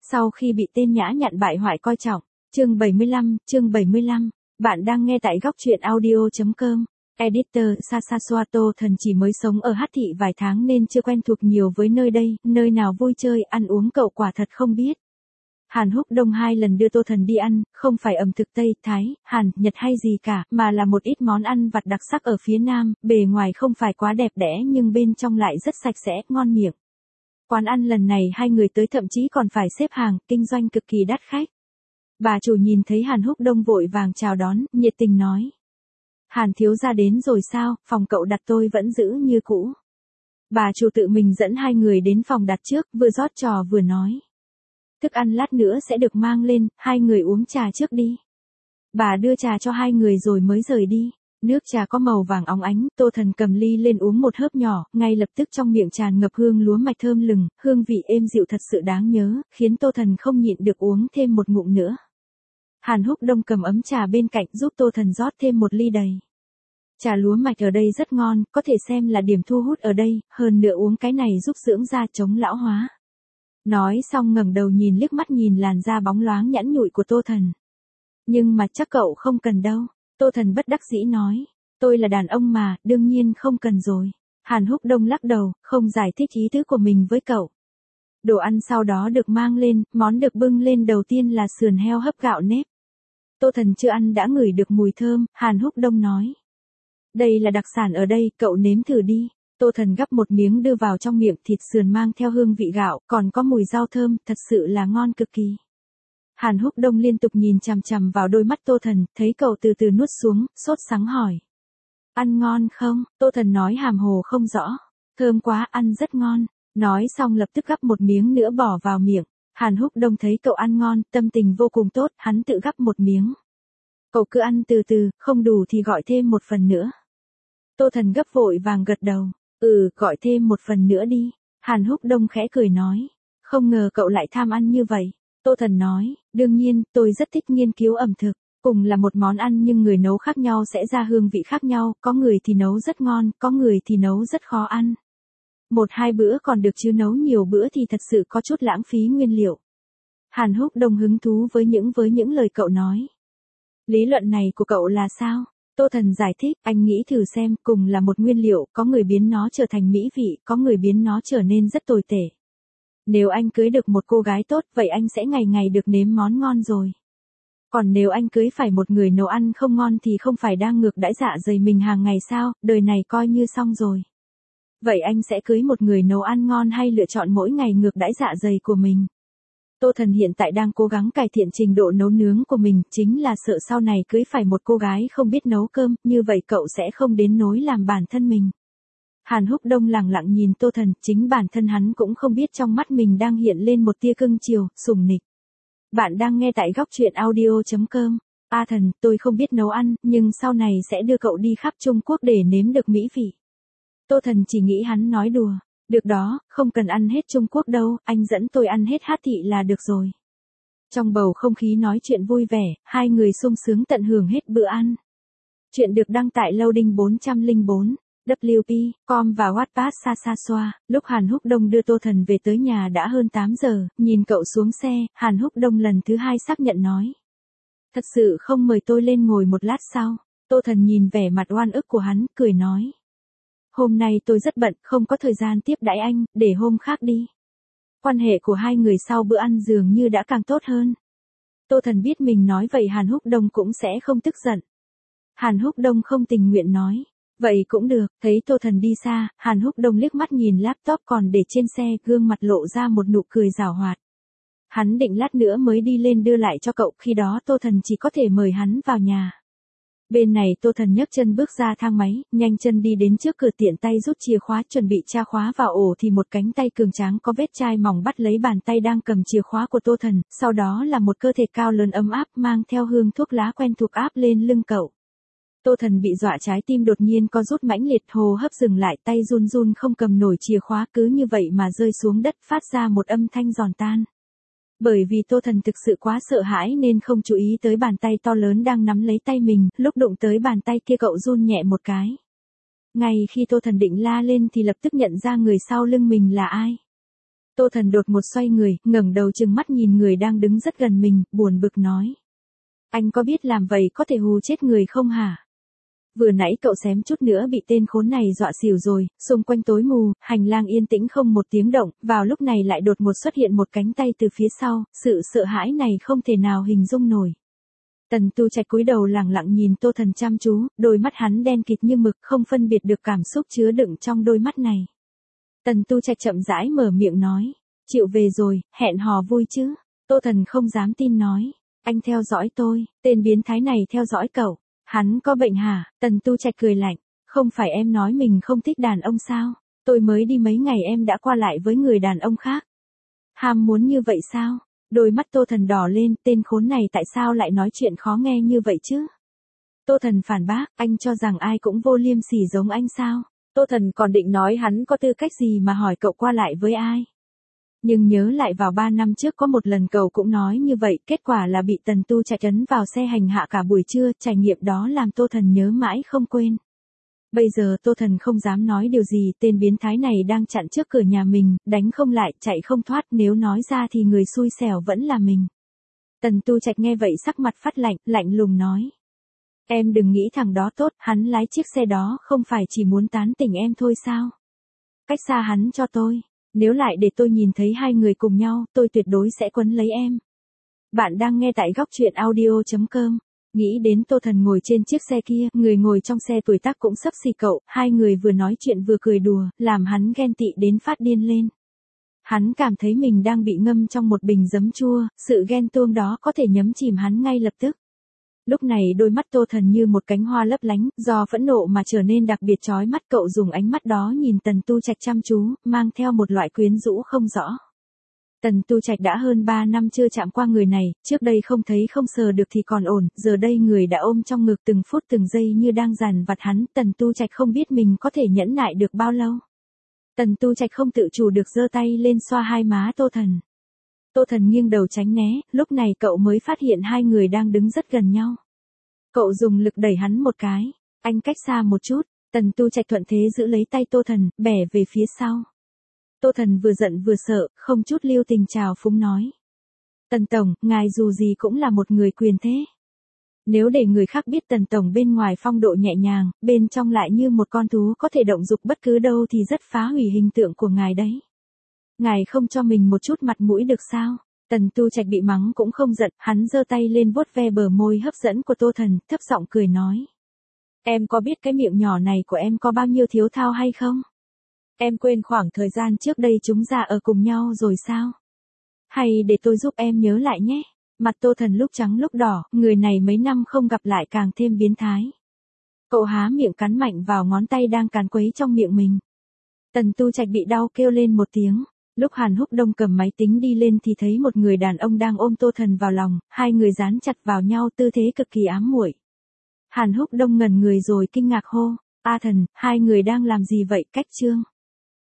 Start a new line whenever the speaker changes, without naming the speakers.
Sau khi bị tên nhã nhặn bại hoại coi trọng. Chương 75, bạn đang nghe tại góc truyện audio.com. Editor Sasasoato Thần chỉ mới sống ở Hát Thị vài tháng nên chưa quen thuộc nhiều với nơi đây, nơi nào vui chơi, ăn uống cậu quả thật không biết. Hàn Húc Đông 2 lần đưa Tô Thần đi ăn, không phải ẩm thực Tây, Thái, Hàn, Nhật hay gì cả, mà là một ít món ăn vặt đặc sắc ở phía Nam, bề ngoài không phải quá đẹp đẽ nhưng bên trong lại rất sạch sẽ, ngon miệng. Quán ăn lần này hai người tới thậm chí còn phải xếp hàng, kinh doanh cực kỳ đắt khách. Bà chủ nhìn thấy Hàn Húc Đông vội vàng chào đón, nhiệt tình nói. Hàn thiếu gia đến rồi sao, phòng cậu đặt tôi vẫn giữ như cũ. Bà chủ tự mình dẫn hai người đến phòng đặt trước, vừa rót trà vừa nói. Thức ăn lát nữa sẽ được mang lên, hai người uống trà trước đi. Bà đưa trà cho hai người rồi mới rời đi. Nước trà có màu vàng óng ánh, Tô Thần cầm ly lên uống một hớp nhỏ, ngay lập tức trong miệng tràn ngập hương lúa mạch thơm lừng, hương vị êm dịu thật sự đáng nhớ, khiến Tô Thần không nhịn được uống thêm một ngụm nữa. Hàn Húc Đông cầm ấm trà bên cạnh giúp Tô Thần rót thêm một ly đầy. Trà lúa mạch ở đây rất ngon, có thể xem là điểm thu hút ở đây, hơn nữa uống cái này giúp dưỡng da chống lão hóa. Nói xong ngẩng đầu nhìn liếc mắt nhìn làn da bóng loáng nhẵn nhụi của Tô Thần. Nhưng mà chắc cậu không cần đâu. Tô Thần bất đắc dĩ nói. Tôi là đàn ông mà, đương nhiên không cần rồi. Hàn Húc Đông lắc đầu, không giải thích ý tứ của mình với cậu. Đồ ăn sau đó được mang lên, món được bưng lên đầu tiên là sườn heo hấp gạo nếp. Tô Thần chưa ăn đã ngửi được mùi thơm, Hàn Húc Đông nói. Đây là đặc sản ở đây, cậu nếm thử đi. Tô Thần gắp một miếng đưa vào trong miệng, thịt sườn mang theo hương vị gạo, còn có mùi rau thơm, thật sự là ngon cực kỳ. Hàn Húc Đông liên tục nhìn chằm chằm vào đôi mắt Tô Thần, thấy cậu từ từ nuốt xuống, sốt sắng hỏi. Ăn ngon không? Tô Thần nói hàm hồ không rõ. Thơm quá, ăn rất ngon. Nói xong lập tức gắp một miếng nữa bỏ vào miệng. Hàn Húc Đông thấy cậu ăn ngon, tâm tình vô cùng tốt, hắn tự gắp một miếng. Cậu cứ ăn từ từ, không đủ thì gọi thêm một phần nữa. Tô Thần gấp vội vàng gật đầu. Gọi thêm một phần nữa đi. Hàn Húc Đông khẽ cười nói. Không ngờ cậu lại tham ăn như vậy. Tô Thần nói, đương nhiên, tôi rất thích nghiên cứu ẩm thực. Cùng là một món ăn nhưng người nấu khác nhau sẽ ra hương vị khác nhau, có người thì nấu rất ngon, có người thì nấu rất khó ăn. Một hai bữa còn được chứ nấu nhiều bữa thì thật sự có chút lãng phí nguyên liệu. Hàn Húc Đông hứng thú với những lời cậu nói. Lý luận này của cậu là sao? Tô Thần giải thích, anh nghĩ thử xem, cùng là một nguyên liệu, có người biến nó trở thành mỹ vị, có người biến nó trở nên rất tồi tệ. Nếu anh cưới được một cô gái tốt, vậy anh sẽ ngày ngày được nếm món ngon rồi. Còn nếu anh cưới phải một người nấu ăn không ngon thì không phải đang ngược đãi dạ dày mình hàng ngày sao, đời này coi như xong rồi. Vậy anh sẽ cưới một người nấu ăn ngon hay lựa chọn mỗi ngày ngược đãi dạ dày của mình? Tô Thần hiện tại đang cố gắng cải thiện trình độ nấu nướng của mình, chính là sợ sau này cưới phải một cô gái không biết nấu cơm, như vậy cậu sẽ không đến nỗi làm bản thân mình. Hàn Húc Đông lẳng lặng nhìn Tô Thần, chính bản thân hắn cũng không biết trong mắt mình đang hiện lên một tia cưng chiều, sủng nịch. Bạn đang nghe tại góc truyện audio.com. Thần, tôi không biết nấu ăn, nhưng sau này sẽ đưa cậu đi khắp Trung Quốc để nếm được mỹ vị. Tô Thần chỉ nghĩ hắn nói đùa. Được đó, không cần ăn hết Trung Quốc đâu, anh dẫn tôi ăn hết Hát Thị là được rồi. Trong bầu không khí nói chuyện vui vẻ, hai người sung sướng tận hưởng hết bữa ăn. Chuyện được đăng tại Loading 404. WP.com và Wattpad Sasasoa. Lúc Hàn Húc Đông đưa Tô Thần về tới nhà đã hơn 8 giờ, nhìn cậu xuống xe, Hàn Húc Đông lần thứ hai xác nhận nói. Thật sự không mời tôi lên ngồi một lát sao? Tô Thần nhìn vẻ mặt oan ức của hắn, cười nói. Hôm nay tôi rất bận, không có thời gian tiếp đãi anh, để hôm khác đi. Quan hệ của hai người sau bữa ăn dường như đã càng tốt hơn. Tô Thần biết mình nói vậy Hàn Húc Đông cũng sẽ không tức giận. Hàn Húc Đông không tình nguyện nói. Vậy cũng được, thấy Tô Thần đi xa, Hàn Húc Đông liếc mắt nhìn laptop còn để trên xe, gương mặt lộ ra một nụ cười giảo hoạt. Hắn định lát nữa mới đi lên đưa lại cho cậu, khi đó Tô Thần chỉ có thể mời hắn vào nhà. Bên này Tô Thần nhấc chân bước ra thang máy, nhanh chân đi đến trước cửa tiện tay rút chìa khóa chuẩn bị tra khóa vào ổ thì một cánh tay cường tráng có vết chai mỏng bắt lấy bàn tay đang cầm chìa khóa của Tô Thần, sau đó là một cơ thể cao lớn ấm áp mang theo hương thuốc lá quen thuộc áp lên lưng cậu. Tô Thần bị dọa trái tim đột nhiên có rút mãnh liệt, hô hấp dừng lại, tay run run không cầm nổi chìa khóa, cứ như vậy mà rơi xuống đất phát ra một âm thanh giòn tan. Bởi vì Tô Thần thực sự quá sợ hãi nên không chú ý tới bàn tay to lớn đang nắm lấy tay mình, lúc đụng tới bàn tay kia cậu run nhẹ một cái. Ngay khi Tô Thần định la lên thì lập tức nhận ra người sau lưng mình là ai. Tô Thần đột một xoay người, ngẩng đầu trừng mắt nhìn người đang đứng rất gần mình, buồn bực nói. Anh có biết làm vậy có thể hù chết người không hả? Vừa nãy cậu xém chút nữa bị tên khốn này dọa xỉu rồi, xung quanh tối mù, hành lang yên tĩnh không một tiếng động, vào lúc này lại đột một xuất hiện một cánh tay từ phía sau, sự sợ hãi này không thể nào hình dung nổi. Tần Tu Trạch cúi đầu lẳng lặng nhìn Tô Thần chăm chú, đôi mắt hắn đen kịt như mực, không phân biệt được cảm xúc chứa đựng trong đôi mắt này. Tần Tu Trạch chậm rãi mở miệng nói, chịu về rồi, hẹn hò vui chứ? Tô Thần không dám tin nói, anh theo dõi tôi, tên biến thái này theo dõi cậu. Hắn có bệnh hả? Tần Tu Trạch cười lạnh, không phải em nói mình không thích đàn ông sao? Tôi mới đi mấy ngày em đã qua lại với người đàn ông khác. Ham muốn như vậy sao? Đôi mắt Tô Thần đỏ lên, tên khốn này tại sao lại nói chuyện khó nghe như vậy chứ? Tô Thần phản bác, anh cho rằng ai cũng vô liêm sỉ giống anh sao? Tô Thần còn định nói hắn có tư cách gì mà hỏi cậu qua lại với ai? Nhưng nhớ lại vào 3 năm trước có một lần cậu cũng nói như vậy, kết quả là bị Tần Tu Trạch ấn vào xe hành hạ cả buổi trưa, trải nghiệm đó làm Tô Thần nhớ mãi không quên. Bây giờ Tô Thần không dám nói điều gì, tên biến thái này đang chặn trước cửa nhà mình, đánh không lại, chạy không thoát, nếu nói ra thì người xui xẻo vẫn là mình. Tần Tu Trạch nghe vậy sắc mặt phát lạnh, lạnh lùng nói. Em đừng nghĩ thằng đó tốt, hắn lái chiếc xe đó không phải chỉ muốn tán tỉnh em thôi sao? Cách xa hắn cho tôi. Nếu lại để tôi nhìn thấy hai người cùng nhau, tôi tuyệt đối sẽ quấn lấy em. Bạn đang nghe tại góc truyện audio.com. Nghĩ đến Tô Thần ngồi trên chiếc xe kia, người ngồi trong xe tuổi tác cũng xấp xì cậu, hai người vừa nói chuyện vừa cười đùa, làm hắn ghen tị đến phát điên lên. Hắn cảm thấy mình đang bị ngâm trong một bình giấm chua, sự ghen tuông đó có thể nhấm chìm hắn ngay lập tức. Lúc này đôi mắt Tô Thần như một cánh hoa lấp lánh, do phẫn nộ mà trở nên đặc biệt chói mắt, cậu dùng ánh mắt đó nhìn Tần Tu Trạch chăm chú, mang theo một loại quyến rũ không rõ. Tần Tu Trạch đã hơn 3 năm chưa chạm qua người này, trước đây không thấy không sờ được thì còn ổn, giờ đây người đã ôm trong ngực từng phút từng giây như đang dằn vặt hắn, Tần Tu Trạch không biết mình có thể nhẫn nại được bao lâu. Tần Tu Trạch không tự chủ được giơ tay lên xoa hai má Tô Thần. Tô Thần nghiêng đầu tránh né, lúc này cậu mới phát hiện hai người đang đứng rất gần nhau. Cậu dùng lực đẩy hắn một cái, anh cách xa một chút, Tần Tu Trạch thuận thế giữ lấy tay Tô Thần, bẻ về phía sau. Tô Thần vừa giận vừa sợ, không chút lưu tình chào phúng nói. Tần Tổng, ngài dù gì cũng là một người quyền thế. Nếu để người khác biết Tần Tổng bên ngoài phong độ nhẹ nhàng, bên trong lại như một con thú có thể động dục bất cứ đâu thì rất phá hủy hình tượng của ngài đấy. Ngài không cho mình một chút mặt mũi được sao? Tần Tu Trạch bị mắng cũng không giận, hắn giơ tay lên vuốt ve bờ môi hấp dẫn của Tô Thần, thấp giọng cười nói. Em có biết cái miệng nhỏ này của em có bao nhiêu thiếu thao hay không? Em quên khoảng thời gian trước đây chúng ta ở cùng nhau rồi sao? Hay để tôi giúp em nhớ lại nhé. Mặt Tô Thần lúc trắng lúc đỏ, người này mấy năm không gặp lại càng thêm biến thái. Cậu há miệng cắn mạnh vào ngón tay đang càn quấy trong miệng mình. Tần Tu Trạch bị đau kêu lên một tiếng. Lúc Hàn Húc Đông cầm máy tính đi lên thì thấy một người đàn ông đang ôm Tô Thần vào lòng, hai người dán chặt vào nhau tư thế cực kỳ ám muội. Hàn Húc Đông ngẩn người rồi kinh ngạc hô, A Thần, hai người đang làm gì vậy? Cách chương.